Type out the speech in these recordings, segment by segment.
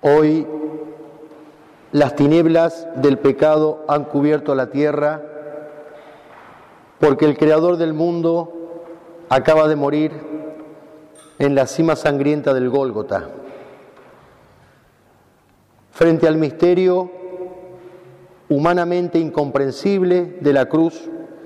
Hoy las tinieblas del pecado han cubierto la tierra porque el Creador del mundo acaba de morir en la cima sangrienta del Gólgota. Frente al misterio humanamente incomprensible de la cruz,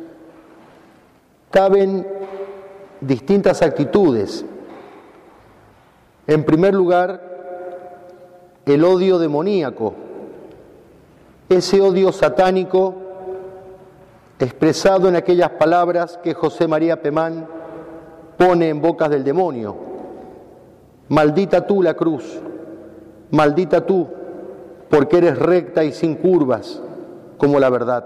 caben distintas actitudes. En primer lugar, el odio demoníaco, ese odio satánico expresado en aquellas palabras que José María Pemán pone en bocas del demonio: maldita tú la cruz, maldita tú, porque eres recta y sin curvas como la verdad.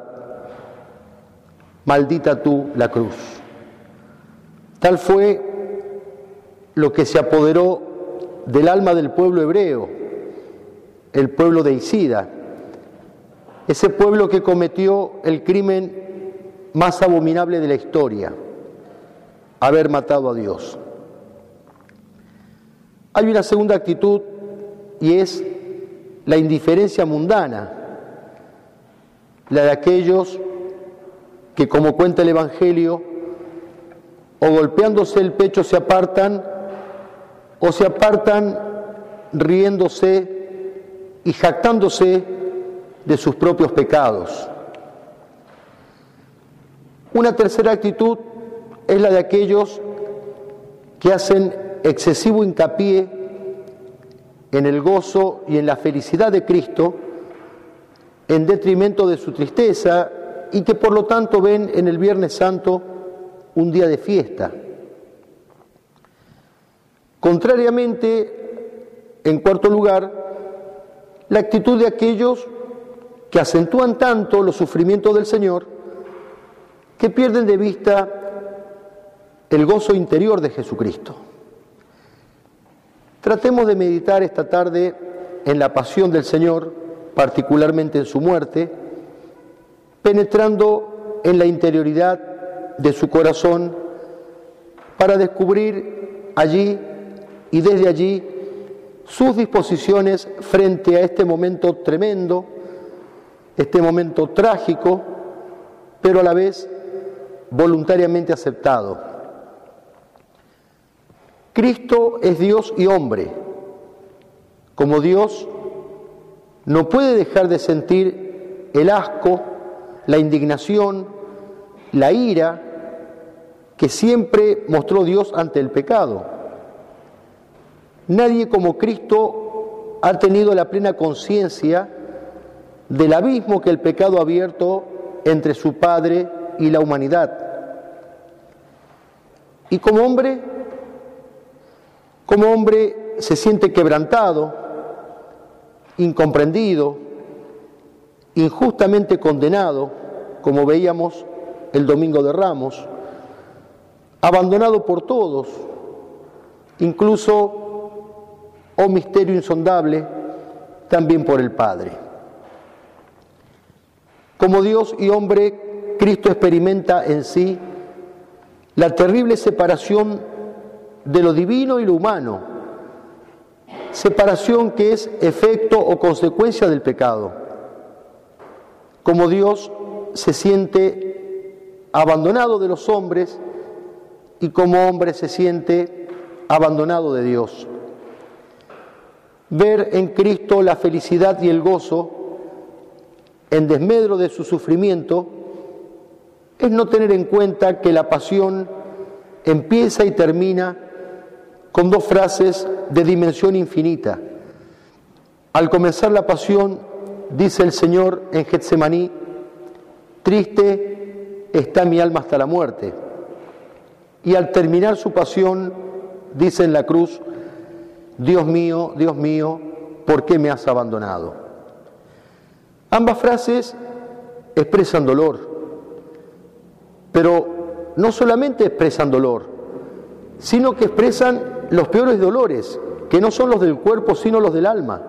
Maldita tú la cruz. Tal fue lo que se apoderó del alma del pueblo hebreo, el pueblo de Isida, ese pueblo que cometió el crimen más abominable de la historia: haber matado a Dios. Hay una segunda actitud, y es la indiferencia mundana, la de aquellos que, como cuenta el Evangelio, o golpeándose el pecho se apartan, o se apartan riéndose y jactándose de sus propios pecados. Una tercera actitud es la de aquellos que hacen excesivo hincapié en el gozo y en la felicidad de Cristo en detrimento de su tristeza, y que por lo tanto ven en el Viernes Santo un día de fiesta. Contrariamente, en cuarto lugar, la actitud de aquellos que acentúan tanto los sufrimientos del Señor que pierden de vista el gozo interior de Jesucristo. Tratemos de meditar esta tarde en la pasión del Señor, particularmente en su muerte, penetrando en la interioridad de su corazón para descubrir allí y desde allí sus disposiciones frente a este momento tremendo, este momento trágico, pero a la vez voluntariamente aceptado. Cristo es Dios y hombre. Como Dios, no puede dejar de sentir el asco, la indignación, la ira que siempre mostró Dios ante el pecado. Nadie como Cristo ha tenido la plena conciencia del abismo que el pecado ha abierto entre su Padre y la humanidad. Y como hombre se siente quebrantado, incomprendido, injustamente condenado, como veíamos el Domingo de Ramos, abandonado por todos, incluso, oh misterio insondable, también por el Padre. Como Dios y hombre, Cristo experimenta en sí la terrible separación de lo divino y lo humano, separación que es efecto o consecuencia del pecado. Como Dios se siente abandonado de los hombres, y como hombre se siente abandonado de Dios. Ver en Cristo la felicidad y el gozo en desmedro de su sufrimiento es no tener en cuenta que la pasión empieza y termina con dos frases de dimensión infinita. Al comenzar la pasión, dice el Señor en Getsemaní: triste está mi alma hasta la muerte. Y al terminar su pasión, dice en la cruz: Dios mío, ¿por qué me has abandonado? Ambas frases expresan dolor, pero no solamente expresan dolor, sino que expresan los peores dolores, que no son los del cuerpo, sino los del alma.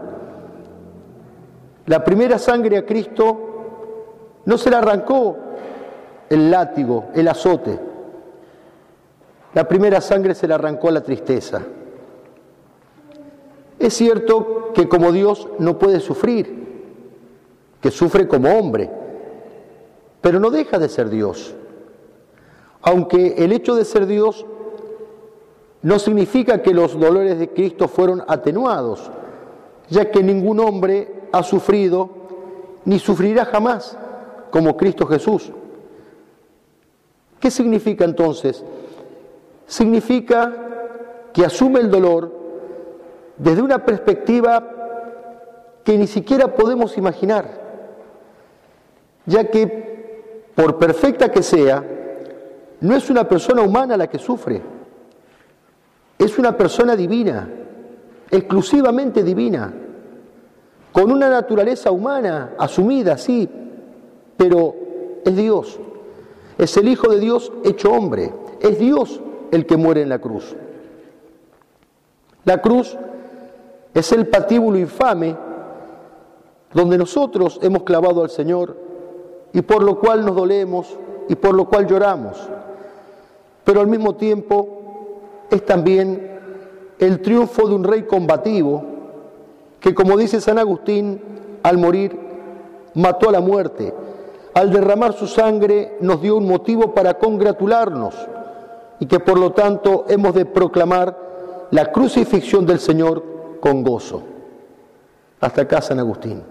La primera sangre a Cristo no se le arrancó el látigo, el azote. La primera sangre se le arrancó la tristeza. Es cierto que como Dios no puede sufrir, que sufre como hombre, pero no deja de ser Dios. Aunque el hecho de ser Dios no significa que los dolores de Cristo fueron atenuados, ya que ningún hombre ha sufrido ni sufrirá jamás como Cristo Jesús. ¿Qué significa entonces? Significa que asume el dolor desde una perspectiva que ni siquiera podemos imaginar, ya que, por perfecta que sea, no es una persona humana la que sufre, es una persona divina, exclusivamente divina, con una naturaleza humana asumida, sí, pero es Dios, es el Hijo de Dios hecho hombre, es Dios el que muere en la cruz. La cruz es el patíbulo infame donde nosotros hemos clavado al Señor y por lo cual nos dolemos y por lo cual lloramos. Pero al mismo tiempo es también el triunfo de un rey combativo que, como dice San Agustín, al morir mató a la muerte. Al derramar su sangre nos dio un motivo para congratularnos y que por lo tanto hemos de proclamar la crucifixión del Señor con gozo. Hasta acá San Agustín.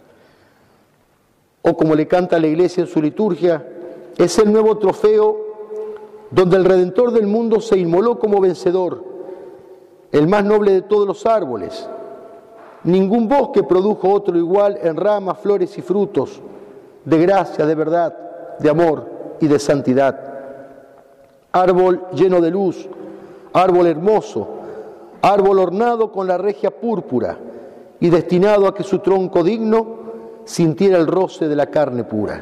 O como le canta la Iglesia en su liturgia, es el nuevo trofeo donde el Redentor del mundo se inmoló como vencedor, el más noble de todos los árboles. Ningún bosque produjo otro igual en ramas, flores y frutos, de gracia, de verdad, de amor y de santidad. Árbol lleno de luz, árbol hermoso, árbol ornado con la regia púrpura y destinado a que su tronco digno sintiera el roce de la carne pura.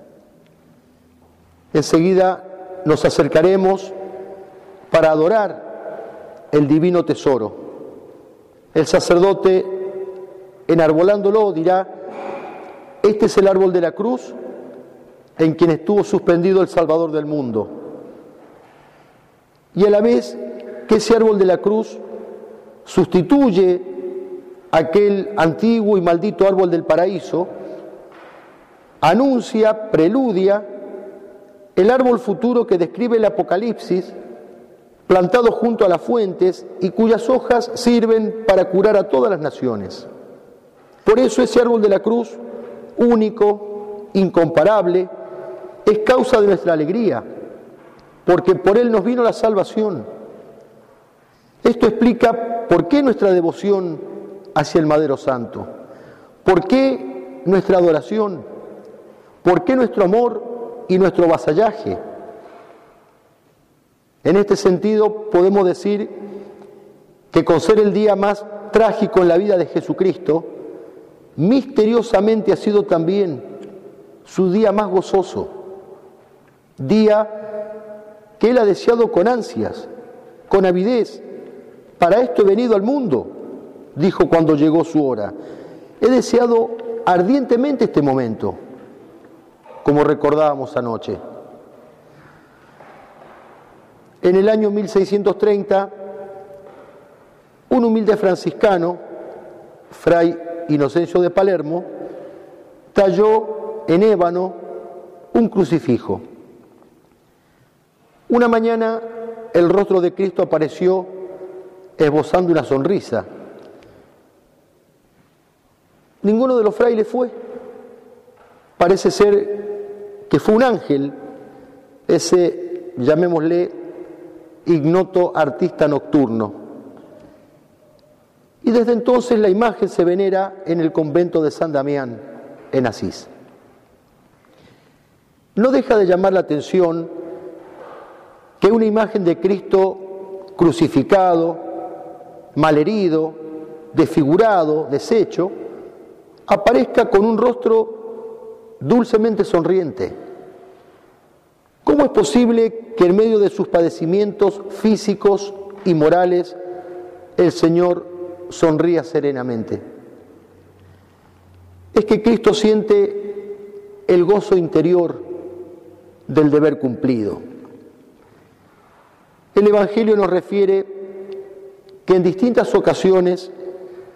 Enseguida nos acercaremos para adorar el divino tesoro. El sacerdote, enarbolándolo, dirá: este es el árbol de la cruz en quien estuvo suspendido el Salvador del mundo. Y a la vez que ese árbol de la cruz sustituye aquel antiguo y maldito árbol del paraíso, anuncia, preludia el árbol futuro que describe el Apocalipsis, plantado junto a las fuentes y cuyas hojas sirven para curar a todas las naciones. Por eso ese árbol de la cruz, único, incomparable, es causa de nuestra alegría, porque por él nos vino la salvación. Esto explica por qué nuestra devoción hacia el Madero Santo, por qué nuestra adoración, por qué nuestro amor y nuestro vasallaje. En este sentido podemos decir que con ser el día más trágico en la vida de Jesucristo, misteriosamente ha sido también su día más gozoso, día que Él ha deseado con ansias, con avidez. Para esto he venido al mundo, dijo cuando llegó su hora. He deseado ardientemente este momento, como recordábamos anoche. En el año 1630, un humilde franciscano, Fray Inocencio de Palermo, talló en ébano un crucifijo. Una mañana el rostro de Cristo apareció esbozando una sonrisa. Ninguno de los frailes fue. Parece ser que fue un ángel, ese, llamémosle, ignoto artista nocturno. Y desde entonces la imagen se venera en el convento de San Damián, en Asís. No deja de llamar la atención que una imagen de Cristo crucificado, malherido, desfigurado, deshecho, aparezca con un rostro dulcemente sonriente. ¿Cómo es posible que en medio de sus padecimientos físicos y morales el Señor sonría serenamente? Es que Cristo siente el gozo interior del deber cumplido. El Evangelio nos refiere que en distintas ocasiones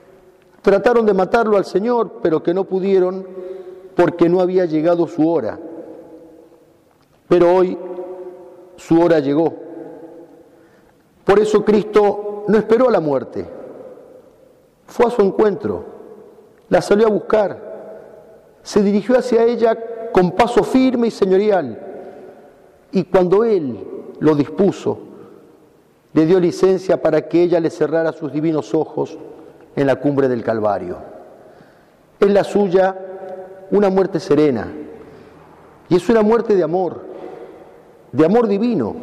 Trataron de matarlo al Señor, pero que no pudieron porque no había llegado su hora. Pero hoy su hora llegó. Por eso Cristo no esperó a la muerte. Fue a su encuentro, la salió a buscar, se dirigió hacia ella con paso firme y señorial. Y cuando Él lo dispuso, le dio licencia para que ella le cerrara sus divinos ojos en la cumbre del Calvario. Es la suya una muerte serena, y es una muerte de amor divino.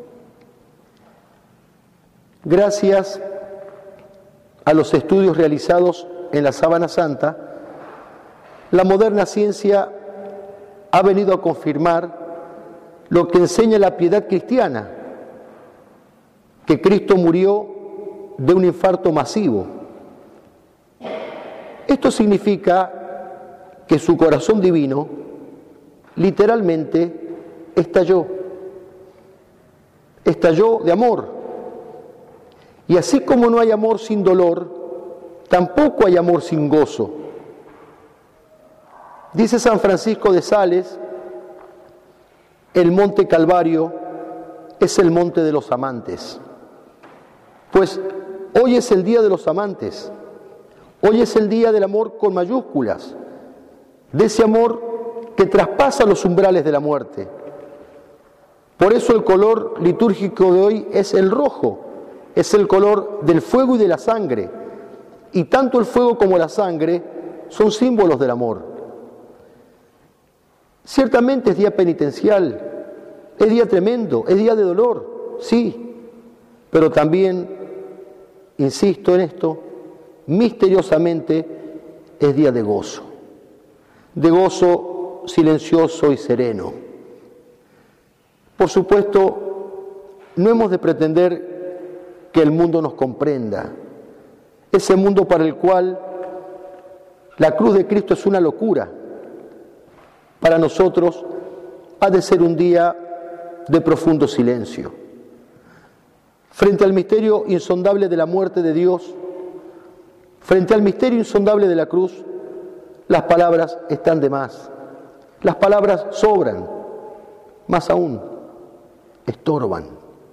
Gracias a los estudios realizados en la Sábana Santa, la moderna ciencia ha venido a confirmar lo que enseña la piedad cristiana, que Cristo murió de un infarto masivo. Esto significa que su corazón divino literalmente estalló de amor. Y así como no hay amor sin dolor, tampoco hay amor sin gozo. Dice San Francisco de Sales, el monte Calvario es el monte de los amantes. Pues hoy es el día de los amantes, hoy es el día del amor con mayúsculas, de ese amor que traspasa los umbrales de la muerte. Por eso el color litúrgico de hoy es el rojo, es el color del fuego y de la sangre, y tanto el fuego como la sangre son símbolos del amor. Ciertamente es día penitencial, es día tremendo, es día de dolor, sí, pero también, insisto en esto, misteriosamente es día de gozo silencioso y sereno. Por supuesto, no hemos de pretender que el mundo nos comprenda, ese mundo para el cual la cruz de Cristo es una locura. Para nosotros ha de ser un día de profundo silencio. Frente al misterio insondable de la muerte de Dios, frente al misterio insondable de la cruz, las palabras están de más. Las palabras sobran, más aún, estorban.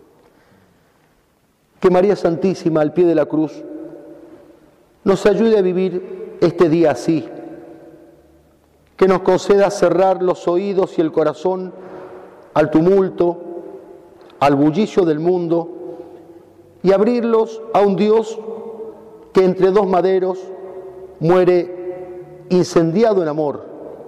Que María Santísima, al pie de la cruz, nos ayude a vivir este día así, que nos conceda cerrar los oídos y el corazón al tumulto, al bullicio del mundo, y abrirlos a un Dios que entre dos maderos muere incendiado en amor.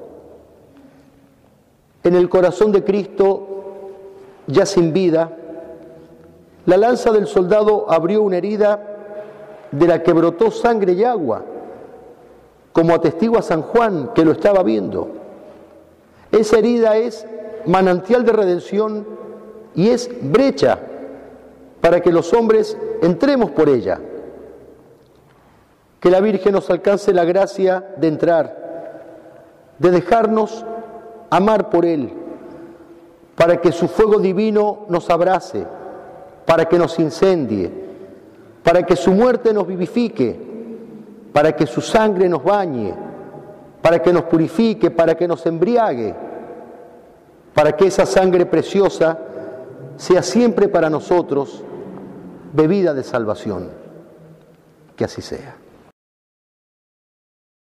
En el corazón de Cristo, ya sin vida, la lanza del soldado abrió una herida de la que brotó sangre y agua, como atestigua San Juan, que lo estaba viendo. Esa herida es manantial de redención y es brecha para que los hombres entremos por ella. Que la Virgen nos alcance la gracia de entrar, de dejarnos amar por Él, para que su fuego divino nos abrace, para que nos incendie, para que su muerte nos vivifique, para que su sangre nos bañe, para que nos purifique, para que nos embriague, para que esa sangre preciosa sea siempre para nosotros bebida de salvación. Que así sea.